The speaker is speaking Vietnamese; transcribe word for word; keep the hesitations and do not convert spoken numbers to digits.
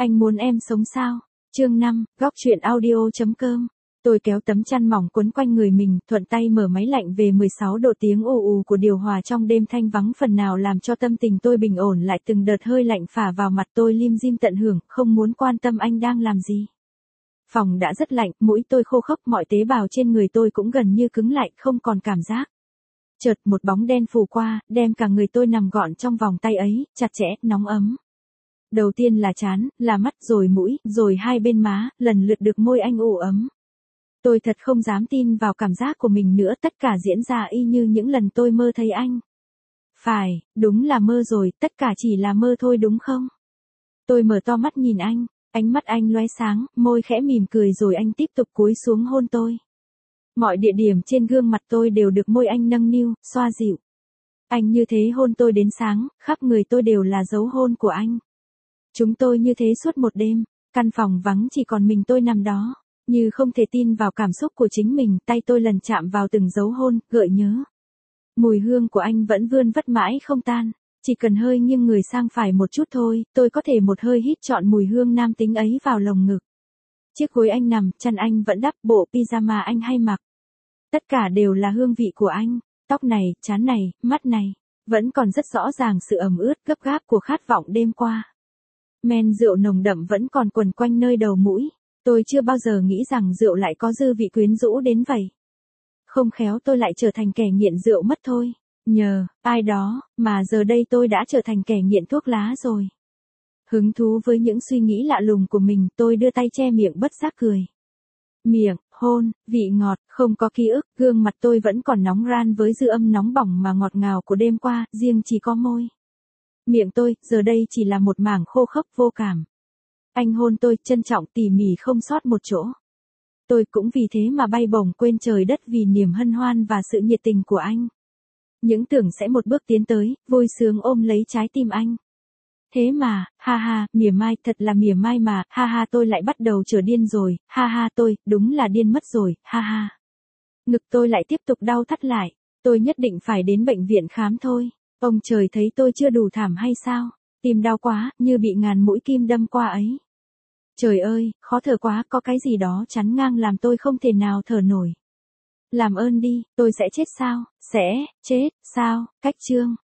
Anh muốn em sống sao? Chương năm, góc truyện audio.com. Tôi kéo tấm chăn mỏng quấn quanh người mình, thuận tay mở máy lạnh về mười sáu độ, tiếng ù ù của điều hòa trong đêm thanh vắng phần nào làm cho tâm tình tôi bình ổn lại, từng đợt hơi lạnh phả vào mặt tôi lim dim tận hưởng, không muốn quan tâm anh đang làm gì. Phòng đã rất lạnh, mũi tôi khô khốc, mọi tế bào trên người tôi cũng gần như cứng lại, không còn cảm giác. Chợt một bóng đen phủ qua, đem cả người tôi nằm gọn trong vòng tay ấy, chặt chẽ, nóng ấm. Đầu tiên là trán, là mắt, rồi mũi, rồi hai bên má, lần lượt được môi anh ủ ấm. Tôi thật không dám tin vào cảm giác của mình nữa, tất cả diễn ra y như những lần tôi mơ thấy anh. Phải, đúng là mơ rồi, tất cả chỉ là mơ thôi đúng không? Tôi mở to mắt nhìn anh, ánh mắt anh lóe sáng, môi khẽ mỉm cười rồi anh tiếp tục cúi xuống hôn tôi. Mọi địa điểm trên gương mặt tôi đều được môi anh nâng niu, xoa dịu. Anh như thế hôn tôi đến sáng, khắp người tôi đều là dấu hôn của anh. Chúng tôi như thế suốt một đêm, căn phòng vắng chỉ còn mình tôi nằm đó, như không thể tin vào cảm xúc của chính mình, tay tôi lần chạm vào từng dấu hôn, gợi nhớ. Mùi hương của anh vẫn vươn vất mãi không tan, chỉ cần hơi nghiêng người sang phải một chút thôi, tôi có thể một hơi hít trọn mùi hương nam tính ấy vào lồng ngực. Chiếc gối anh nằm, chăn anh vẫn đắp, bộ pyjama anh hay mặc. Tất cả đều là hương vị của anh, tóc này, trán này, mắt này, vẫn còn rất rõ ràng sự ẩm ướt gấp gáp của khát vọng đêm qua. Men rượu nồng đậm vẫn còn quần quanh nơi đầu mũi, tôi chưa bao giờ nghĩ rằng rượu lại có dư vị quyến rũ đến vậy. Không khéo tôi lại trở thành kẻ nghiện rượu mất thôi, nhờ ai đó, mà giờ đây tôi đã trở thành kẻ nghiện thuốc lá rồi. Hứng thú với những suy nghĩ lạ lùng của mình, tôi đưa tay che miệng bất giác cười. Miệng, hôn, vị ngọt, không có ký ức, gương mặt tôi vẫn còn nóng ran với dư âm nóng bỏng mà ngọt ngào của đêm qua, riêng chỉ có môi. Miệng tôi, giờ đây chỉ là một mảng khô khốc vô cảm. Anh hôn tôi, trân trọng tỉ mỉ không sót một chỗ. Tôi cũng vì thế mà bay bổng quên trời đất vì niềm hân hoan và sự nhiệt tình của anh. Những tưởng sẽ một bước tiến tới, vui sướng ôm lấy trái tim anh. Thế mà, ha ha, mỉa mai, thật là mỉa mai mà, ha ha tôi lại bắt đầu trở điên rồi, ha ha tôi, đúng là điên mất rồi, ha ha. Ngực tôi lại tiếp tục đau thắt lại, tôi nhất định phải đến bệnh viện khám thôi. Ông trời thấy tôi chưa đủ thảm hay sao? Tim đau quá, như bị ngàn mũi kim đâm qua ấy. Trời ơi, khó thở quá, có cái gì đó chắn ngang làm tôi không thể nào thở nổi. Làm ơn đi, tôi sẽ chết sao? Sẽ, chết, sao? Cách chương.